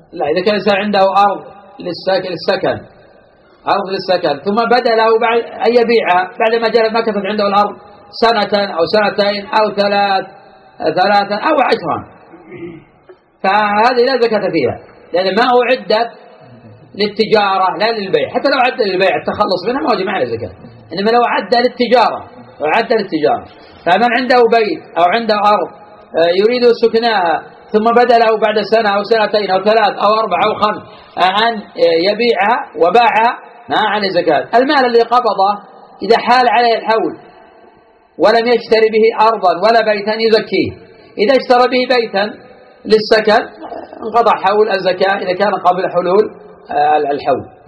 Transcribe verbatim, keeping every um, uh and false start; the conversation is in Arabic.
لا، إذا كان الإنسان عنده أرض للسكن أرض للسكن ثم بدأ له بعد أن يبيعها بعد ما جاء ما كانت عنده الأرض سنة أو سنتين أو ثلاث ثلاثا أو عشرا، فهذه لا زكاة فيها، لأن ما هو عدة للتجارة لا للبيع. حتى لو عدة للبيع التخلص منها ما وجب عليه زكاة، إنما لو عدة للتجارة لو عدة للتجارة. فمن عنده بيت أو عنده أرض يريد سكناها ثم بدأ له بعد سنة أو سنتين أو ثلاث أو أربع أو خمس أن يبيعها وباعها ما عليه زكاة. المال اللي قبضه إذا حال عليه الحول ولم يشتري به أرضا ولا بيتا يزكيه. إذا اشترى به بيتا للسكن انقضى حول الزكاة إذا كان قبل حلول الحول.